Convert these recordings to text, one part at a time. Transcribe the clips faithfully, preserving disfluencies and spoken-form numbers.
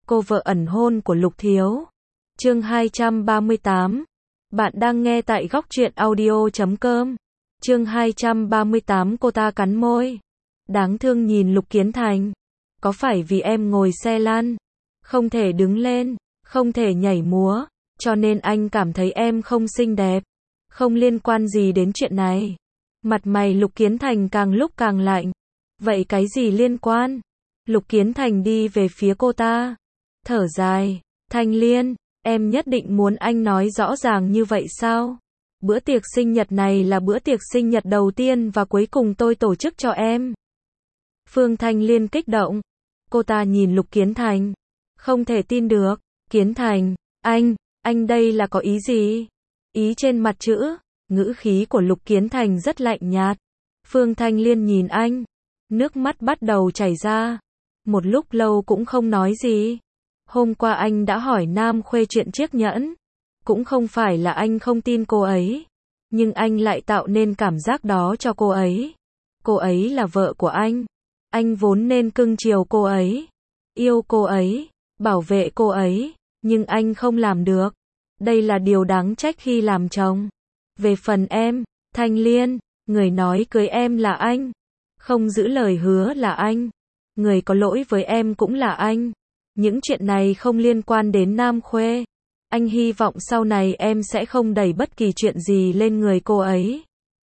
cô vợ ẩn hôn của Lục Thiếu. Chương hai trăm ba mươi tám. Bạn đang nghe tại góc truyện audio chấm com. Chương hai trăm ba mươi tám. Cô ta cắn môi. Đáng thương nhìn Lục Kiến Thành. Có phải vì em ngồi xe lăn, không thể đứng lên, không thể nhảy múa, cho nên anh cảm thấy em không xinh đẹp? Không liên quan gì đến chuyện này. Mặt mày Lục Kiến Thành càng lúc càng lạnh. Vậy cái gì liên quan? Lục Kiến Thành đi về phía cô ta. Thở dài. Thanh Liên, em nhất định muốn anh nói rõ ràng như vậy sao? Bữa tiệc sinh nhật này là bữa tiệc sinh nhật đầu tiên và cuối cùng tôi tổ chức cho em. Phương Thanh Liên kích động. Cô ta nhìn Lục Kiến Thành. Không thể tin được. Kiến Thành, anh, anh đây là có ý gì? Ý trên mặt chữ. Ngữ khí của Lục Kiến Thành rất lạnh nhạt. Phương Thanh Liên nhìn anh. Nước mắt bắt đầu chảy ra. Một lúc lâu cũng không nói gì. Hôm qua anh đã hỏi Nam Khuê chuyện chiếc nhẫn. Cũng không phải là anh không tin cô ấy. Nhưng anh lại tạo nên cảm giác đó cho cô ấy. Cô ấy là vợ của anh. Anh vốn nên cưng chiều cô ấy. Yêu cô ấy. Bảo vệ cô ấy. Nhưng anh không làm được. Đây là điều đáng trách khi làm chồng. Về phần em, Thanh Liên, người nói cưới em là anh. Không giữ lời hứa là anh. Người có lỗi với em cũng là anh. Những chuyện này không liên quan đến Nam Khuê. Anh hy vọng sau này em sẽ không đẩy bất kỳ chuyện gì lên người cô ấy.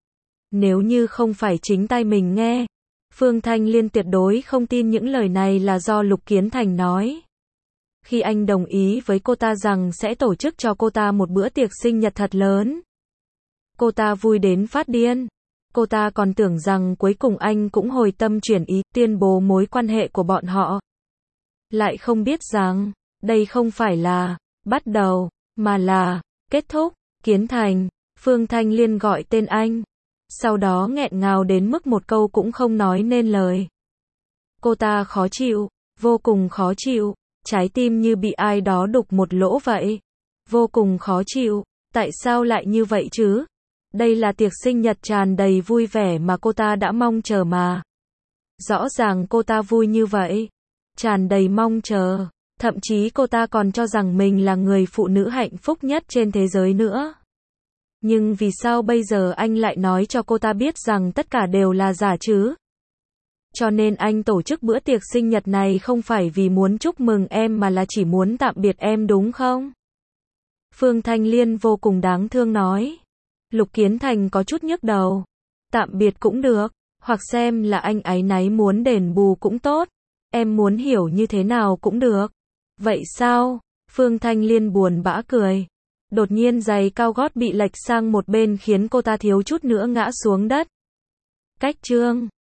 Nếu như không phải chính tai mình nghe, Phương Thanh Liên tuyệt đối không tin những lời này là do Lục Kiến Thành nói. Khi anh đồng ý với cô ta rằng sẽ tổ chức cho cô ta một bữa tiệc sinh nhật thật lớn, cô ta vui đến phát điên. Cô ta còn tưởng rằng cuối cùng anh cũng hồi tâm chuyển ý, tuyên bố mối quan hệ của bọn họ. Lại không biết rằng, đây không phải là bắt đầu, mà là kết thúc. Kiến Thành, Phương Thanh Liên gọi tên anh. Sau đó nghẹn ngào đến mức một câu cũng không nói nên lời. Cô ta khó chịu, vô cùng khó chịu, trái tim như bị ai đó đục một lỗ vậy. Vô cùng khó chịu, tại sao lại như vậy chứ? Đây là tiệc sinh nhật tràn đầy vui vẻ mà cô ta đã mong chờ mà. Rõ ràng cô ta vui như vậy, tràn đầy mong chờ, thậm chí cô ta còn cho rằng mình là người phụ nữ hạnh phúc nhất trên thế giới nữa. Nhưng vì sao bây giờ anh lại nói cho cô ta biết rằng tất cả đều là giả chứ? Cho nên anh tổ chức bữa tiệc sinh nhật này không phải vì muốn chúc mừng em mà là chỉ muốn tạm biệt em đúng không? Phương Thanh Liên vô cùng đáng thương nói. Lục Kiến Thành có chút nhức đầu. Tạm biệt cũng được, hoặc xem là anh áy náy muốn đền bù cũng tốt. Em muốn hiểu như thế nào cũng được. Vậy sao? Phương Thanh Liên buồn bã cười. Đột nhiên giày cao gót bị lệch sang một bên khiến cô ta thiếu chút nữa ngã xuống đất. Cách chương